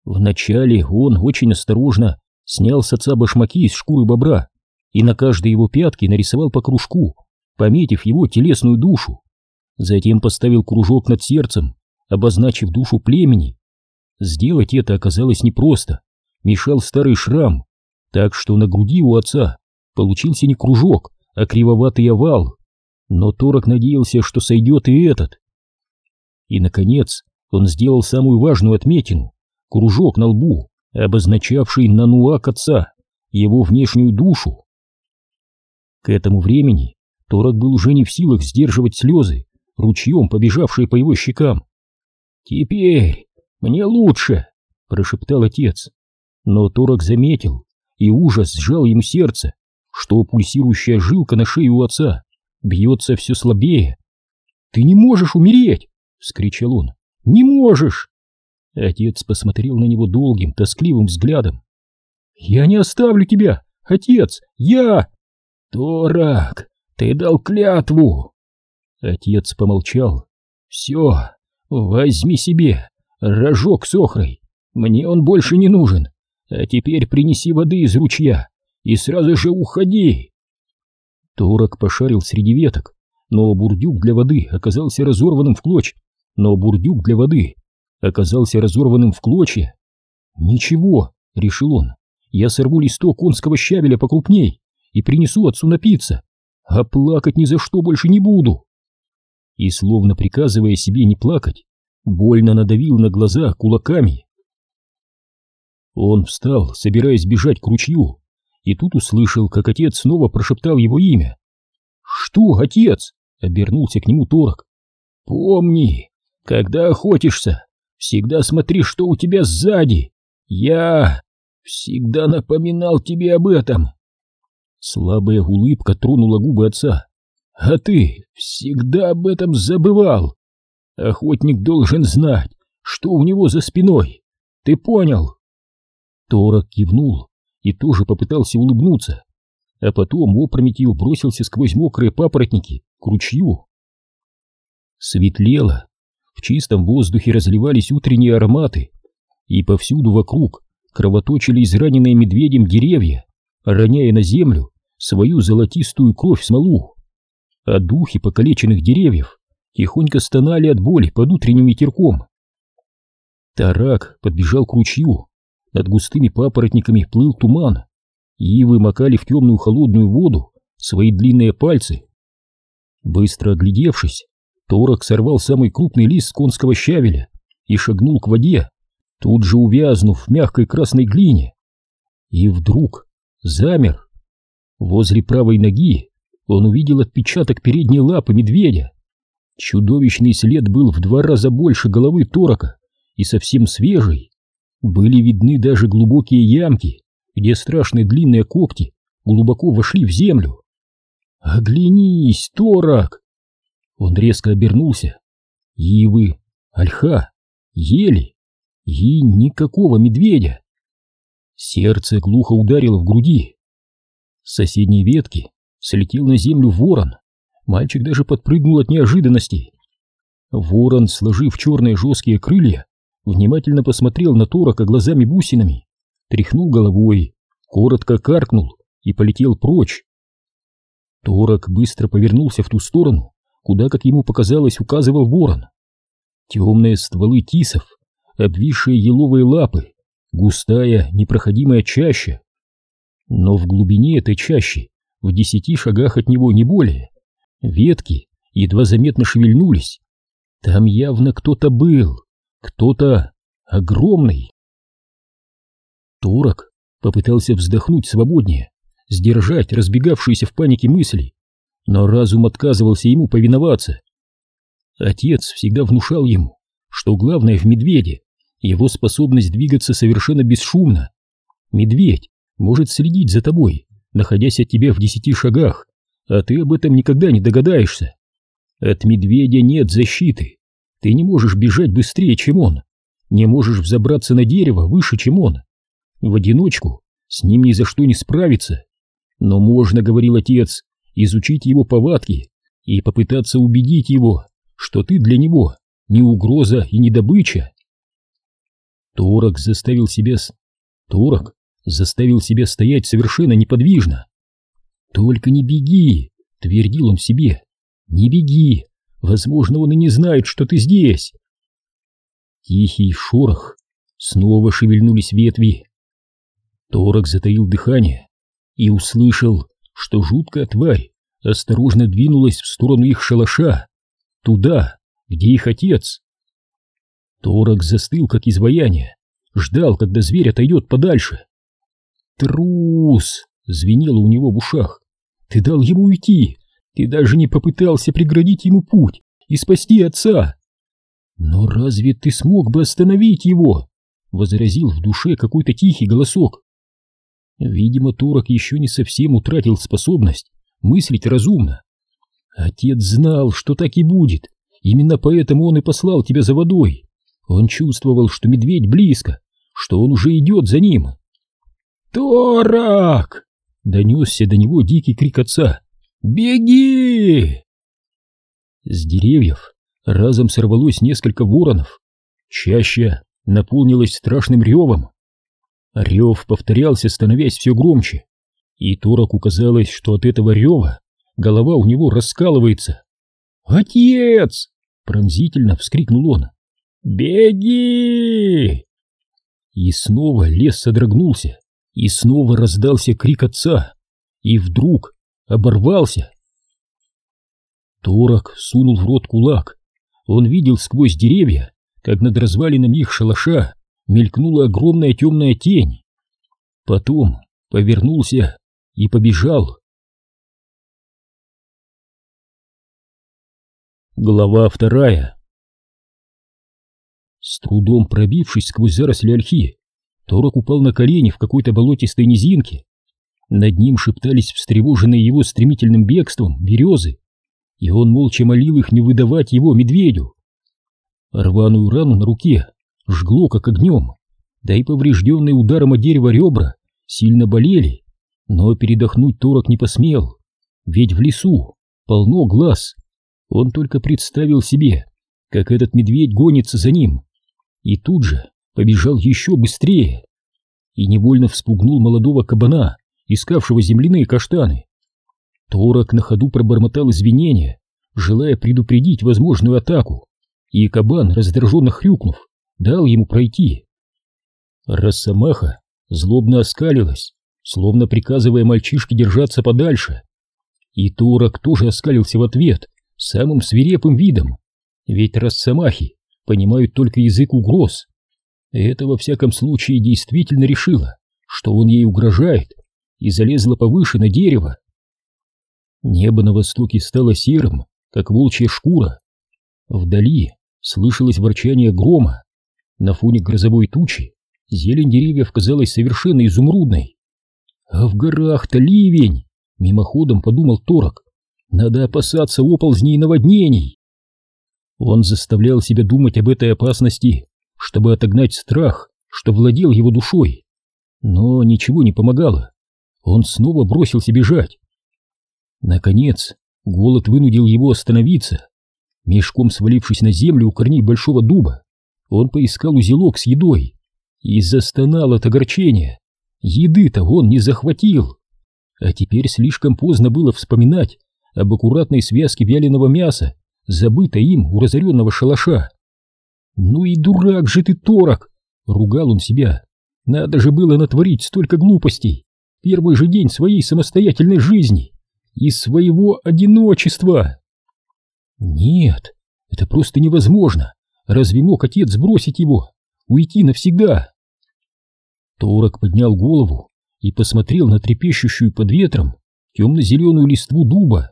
Вначале он очень осторожно снял с отца башмаки из шкуры бобра и на каждой его пятке нарисовал по кружку, пометив его телесную душу. Затем поставил кружок над сердцем, обозначив душу племени. Сделать это оказалось непросто, мешал старый шрам, так что на груди у отца получился не кружок, а кривоватый овал. Но Торок надеялся, что сойдет и этот. И, наконец, он сделал самую важную отметину — кружок на лбу, обозначавший нануак отца, его внешнюю душу. К этому времени Торок был уже не в силах сдерживать слезы, ручьем побежавшие по его щекам. «Теперь мне лучше», — прошептал отец. Но Торок заметил, и ужас сжал ему сердце, что пульсирующая жилка на шее у отца бьется все слабее. «Ты не можешь умереть!» — вскричал он. «Не можешь!» Отец посмотрел на него долгим, тоскливым взглядом. «Я не оставлю тебя, отец! Я...» «Торак, ты дал клятву!» Отец помолчал. «Все, возьми себе рожок с охрой, мне он больше не нужен, а теперь принеси воды из ручья и сразу же уходи!» Торак пошарил среди веток, но бурдюк для воды оказался разорванным в клочья. «Ничего», — решил он, — «я сорву листок конского щавеля покрупней и принесу отцу напиться, а плакать ни за что больше не буду». И, словно приказывая себе не плакать, больно надавил на глаза кулаками. Он встал, собираясь бежать к ручью, и тут услышал, как отец снова прошептал его имя. «Что, отец?» — обернулся к нему Торок. «Помни, когда охотишься, всегда смотри, что у тебя сзади. Я всегда напоминал тебе об этом». Слабая улыбка тронула губы отца. «А ты всегда об этом забывал. Охотник должен знать, что у него за спиной. Ты понял?» Торок кивнул и тоже попытался улыбнуться, а потом опрометью бросился сквозь мокрые папоротники к ручью. Светлело, в чистом воздухе разливались утренние ароматы, и повсюду вокруг кровоточили израненные медведем деревья, роняя на землю свою золотистую кровь-смолу, а духи покалеченных деревьев тихонько стонали от боли под утренним ветерком. Тарак подбежал к ручью, над густыми папоротниками плыл туман, ивы макали в темную холодную воду свои длинные пальцы. Быстро оглядевшись, Торок сорвал самый крупный лист конского щавеля и шагнул к воде, тут же увязнув в мягкой красной глине. И вдруг замер. Возле правой ноги он увидел отпечаток передней лапы медведя. Чудовищный след был в 2 раза больше головы Торока и совсем свежий. Были видны даже глубокие ямки, где страшные длинные когти глубоко вошли в землю. «Оглянись, Торак!» Он резко обернулся. Ивы, ольха, ели и никакого медведя. Сердце глухо ударило в груди. С соседней ветки слетел на землю ворон. Мальчик даже подпрыгнул от неожиданности. Ворон, сложив черные жесткие крылья, внимательно посмотрел на Торока глазами-бусинами, тряхнул головой, коротко каркнул и полетел прочь. Торок быстро повернулся в ту сторону, куда, как ему показалось, указывал ворон. Темные стволы тисов, обвисшие еловые лапы, густая, непроходимая чаща. Но в глубине этой чащи, в 10 шагах от него, не более, ветки едва заметно шевельнулись. Там явно кто-то был, кто-то огромный. Торок попытался вздохнуть свободнее, сдержать разбегавшиеся в панике мысли, но разум отказывался ему повиноваться. Отец всегда внушал ему, что главное в медведе — его способность двигаться совершенно бесшумно. Медведь может следить за тобой, находясь от тебя в 10 шагах, а ты об этом никогда не догадаешься. От медведя нет защиты. Ты не можешь бежать быстрее, чем он, не можешь взобраться на дерево выше, чем он. В одиночку с ним ни за что не справиться. Но можно, говорил отец, изучить его повадки и попытаться убедить его, что ты для него не угроза и не добыча. Торок заставил себя стоять совершенно неподвижно. «Только не беги!» — твердил он себе. «Не беги! Возможно, он и не знает, что ты здесь!» Тихий шорох. Снова шевельнулись ветви. Торок затаил дыхание и услышал, что жуткая тварь осторожно двинулась в сторону их шалаша, туда, где их отец. Торок застыл, как изваяние, ждал, когда зверь отойдет подальше. «Трус!» — звенело у него в ушах. «Ты дал ему уйти! Ты даже не попытался преградить ему путь и спасти отца!» «Но разве ты смог бы остановить его?» — возразил в душе какой-то тихий голосок. Видимо, Торок еще не совсем утратил способность мыслить разумно. Отец знал, что так и будет. Именно поэтому он и послал тебя за водой. Он чувствовал, что медведь близко, что он уже идет за ним. «Торок!» — донесся до него дикий крик отца. «Беги!» С деревьев разом сорвалось несколько воронов. Чаща наполнилась страшным ревом. Рев повторялся, становясь все громче, и Тороку казалось, что от этого рева голова у него раскалывается. «Отец!» — пронзительно вскрикнул он. «Беги!» И снова лес содрогнулся, и снова раздался крик отца, и вдруг оборвался. Торок сунул в рот кулак. Он видел сквозь деревья, как над развалинами их шалаша мелькнула огромная темная тень. Потом повернулся и побежал. Глава 2. С трудом пробившись сквозь заросли ольхи, Торок упал на колени в какой-то болотистой низинке. Над ним шептались встревоженные его стремительным бегством березы, и он молча молил их не выдавать его медведю. Рваную рану на руке жгло как огнем, да и поврежденные ударом о дерево ребра сильно болели, но передохнуть Торок не посмел, ведь в лесу полно глаз. Он только представил себе, как этот медведь гонится за ним, и тут же побежал еще быстрее и невольно вспугнул молодого кабана, искавшего земляные каштаны. Торок на ходу пробормотал извинения, желая предупредить возможную атаку, и кабан, раздраженно хрюкнув, дал ему пройти. Росомаха злобно оскалилась, словно приказывая мальчишке держаться подальше, и Торок тоже оскалился в ответ самым свирепым видом, ведь росомахи понимают только язык угроз. Это во всяком случае действительно решила, что он ей угрожает, и залезла повыше на дерево. Небо на востоке стало серым, как волчья шкура. Вдали слышалось ворчание грома. На фоне грозовой тучи зелень деревьев казалась совершенно изумрудной. А в горах-то ливень, мимоходом подумал Торок. Надо опасаться оползней и наводнений. Он заставлял себя думать об этой опасности, чтобы отогнать страх, что владел его душой. Но ничего не помогало. Он снова бросился бежать. Наконец, голод вынудил его остановиться. Мешком свалившись на землю у корней большого дуба, он поискал узелок с едой и застонал от огорчения. Еды-то он не захватил. А теперь слишком поздно было вспоминать об аккуратной связке вяленого мяса, забытой им у разоренного шалаша. «Ну и дурак же ты, Торок!» — ругал он себя. «Надо же было натворить столько глупостей первый же день своей самостоятельной жизни, из своего одиночества!» Нет, это просто невозможно. Разве мог отец сбросить его, уйти навсегда? Торок поднял голову и посмотрел на трепещущую под ветром темно-зеленую листву дуба.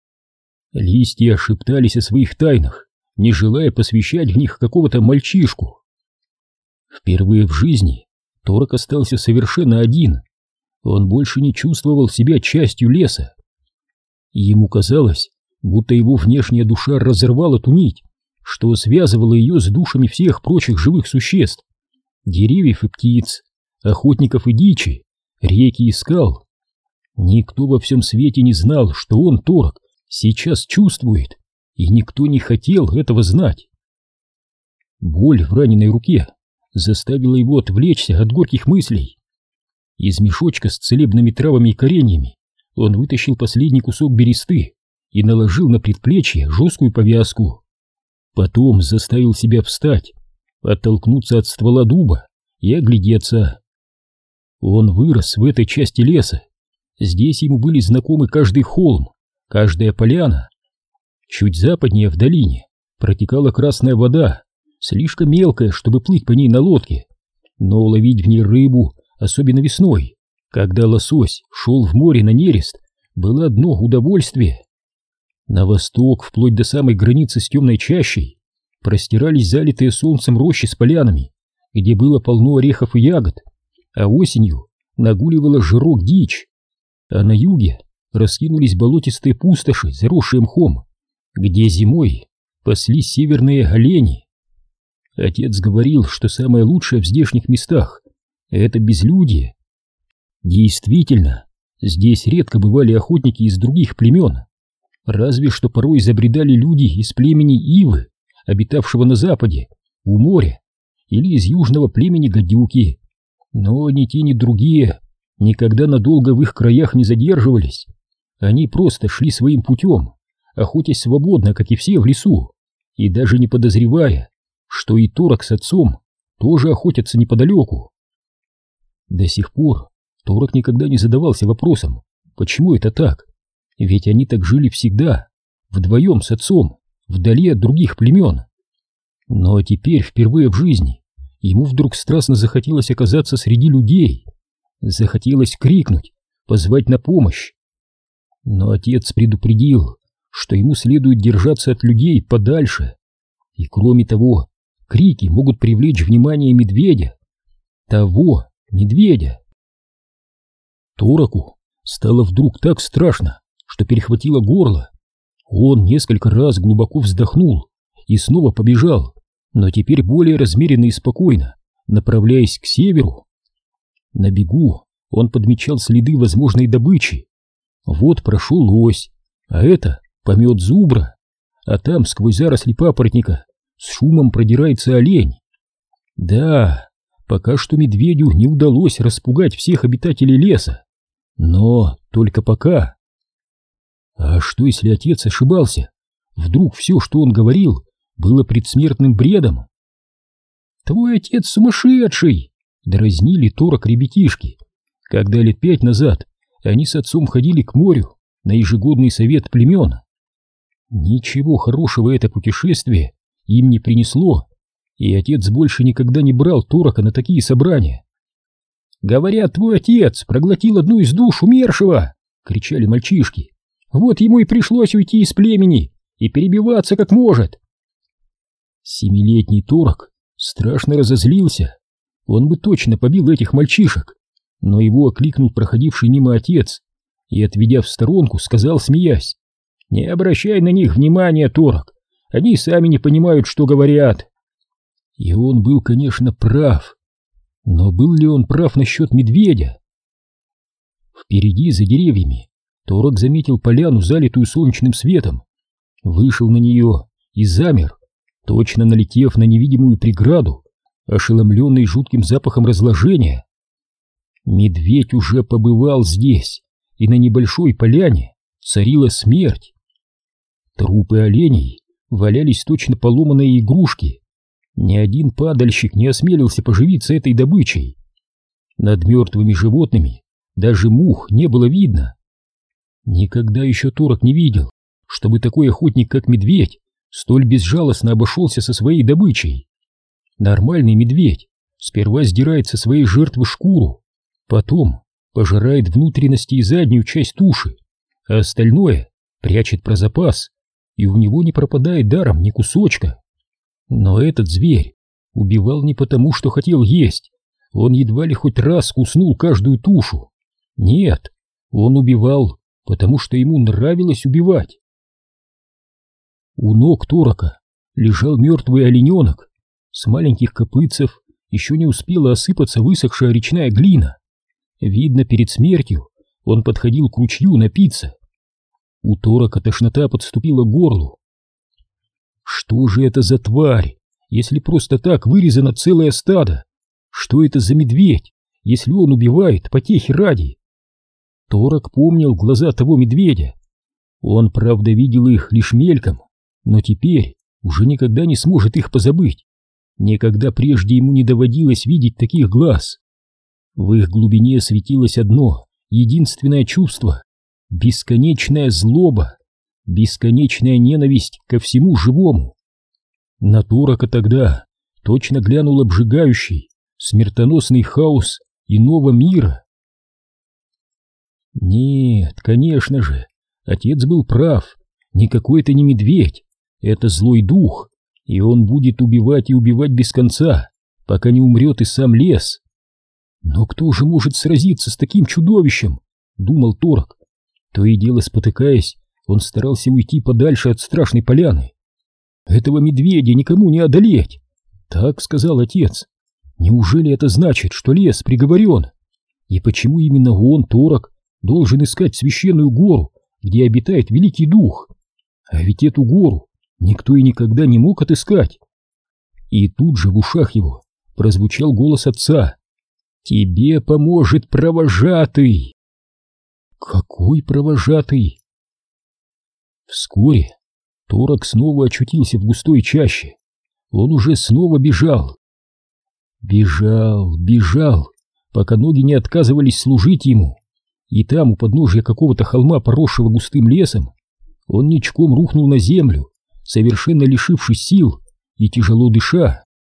Листья шептались о своих тайнах, не желая посвящать в них какого-то мальчишку. Впервые в жизни Торок остался совершенно один. Он больше не чувствовал себя частью леса. Ему казалось, будто его внешняя душа разорвала ту нить, что связывало ее с душами всех прочих живых существ, деревьев и птиц, охотников и дичи, реки и скал. Никто во всем свете не знал, что он, Торок, сейчас чувствует, и никто не хотел этого знать. Боль в раненой руке заставило его отвлечься от горьких мыслей. Из мешочка с целебными травами и кореньями он вытащил последний кусок бересты и наложил на предплечье жесткую повязку. Потом заставил себя встать, оттолкнуться от ствола дуба и оглядеться. Он вырос в этой части леса. Здесь ему были знакомы каждый холм, каждая поляна. Чуть западнее в долине протекала красная вода, слишком мелкая, чтобы плыть по ней на лодке, но ловить в ней рыбу, особенно весной, когда лосось шел в море на нерест, было одно удовольствие. На восток, вплоть до самой границы с темной чащей, простирались залитые солнцем рощи с полянами, где было полно орехов и ягод, а осенью нагуливала жирок дичь. А на юге раскинулись болотистые пустоши, заросшие мхом, где зимой паслись северные олени. Отец говорил, что самое лучшее в здешних местах — это безлюдье. Действительно, здесь редко бывали охотники из других племен, разве что порой забредали люди из племени Ивы, обитавшего на западе, у моря, или из южного племени Гадюки, но ни те, ни другие никогда надолго в их краях не задерживались. Они просто шли своим путем, охотясь свободно, как и все в лесу, и даже не подозревая, что и Торок с отцом тоже охотятся неподалеку. До сих пор Торок никогда не задавался вопросом, почему это так, ведь они так жили всегда, вдвоем с отцом, вдали от других племен. Но теперь, впервые в жизни, ему вдруг страстно захотелось оказаться среди людей, захотелось крикнуть, позвать на помощь. Но отец предупредил, что ему следует держаться от людей подальше, и кроме того, крики могут привлечь внимание медведя, того медведя. Тороку стало вдруг так страшно, что перехватило горло. Он несколько раз глубоко вздохнул и снова побежал, но теперь более размеренно и спокойно, направляясь к северу. На бегу он подмечал следы возможной добычи. Вот прошел лось, а это помет зубра, а там сквозь заросли папоротника с шумом продирается олень. Да, пока что медведю не удалось распугать всех обитателей леса, но только пока. А что, если отец ошибался? Вдруг все, что он говорил, было предсмертным бредом? «Твой отец сумасшедший!» — дразнили Торок ребятишки, когда лет 5 назад они с отцом ходили к морю на ежегодный совет племен. Ничего хорошего это путешествие им не принесло, и отец больше никогда не брал Торока на такие собрания. «Говорят, твой отец проглотил одну из душ умершего!» — кричали мальчишки. «Вот ему и пришлось уйти из племени и перебиваться как может!» Семилетний Торок страшно разозлился. Он бы точно побил этих мальчишек, но его окликнул проходивший мимо отец и, отведя в сторонку, сказал, смеясь: «Не обращай на них внимания, Торок, они сами не понимают, что говорят». И он был, конечно, прав. Но был ли он прав насчет медведя? Впереди, за деревьями, Торок заметил поляну, залитую солнечным светом, вышел на нее и замер, точно налетев на невидимую преграду, ошеломленный жутким запахом разложения. Медведь уже побывал здесь, и на небольшой поляне царила смерть. Трупы оленей валялись точно поломанные игрушки. Ни один падальщик не осмелился поживиться этой добычей. Над мертвыми животными даже мух не было видно. Никогда еще Торок не видел, чтобы такой охотник, как медведь, столь безжалостно обошелся со своей добычей. Нормальный медведь сперва сдирает со своей жертвы шкуру, потом пожирает внутренности и заднюю часть туши, а остальное прячет про запас, и у него не пропадает даром ни кусочка. Но этот зверь убивал не потому, что хотел есть, он едва ли хоть раз куснул каждую тушу. Нет, он убивал, потому что ему нравилось убивать. У ног Торока лежал мертвый олененок. С маленьких копытцев еще не успела осыпаться высохшая речная глина. Видно, перед смертью он подходил к ручью напиться. У Торока тошнота подступила к горлу. Что же это за тварь если просто так вырезано целое стадо? Что это за медведь, если он убивает потехи ради? Торок помнил глаза того медведя. Он, правда, видел их лишь мельком, но теперь уже никогда не сможет их позабыть. Никогда прежде ему не доводилось видеть таких глаз. В их глубине светилось одно, единственное чувство — бесконечная злоба, бесконечная ненависть ко всему живому. На Торока тогда точно глянул обжигающий, смертоносный хаос иного мира. Нет, конечно же, отец был прав, никакой это не медведь, это злой дух, и он будет убивать и убивать без конца, пока не умрет и сам лес. Но кто же может сразиться с таким чудовищем? Думал Торок. То и дело спотыкаясь, он старался уйти подальше от страшной поляны. Этого медведя никому не одолеть, так сказал отец. Неужели это значит, что лес приговорен? И почему именно он, Торок, должен искать священную гору, где обитает великий дух? А ведь эту гору никто и никогда не мог отыскать. И тут же в ушах его прозвучал голос отца: «Тебе поможет провожатый!» Какой провожатый? Вскоре Торок снова очутился в густой чаще. Он уже снова бежал. Бежал, пока ноги не отказывались служить ему. И там, у подножия какого-то холма, поросшего густым лесом, он ничком рухнул на землю, совершенно лишившись сил и тяжело дыша.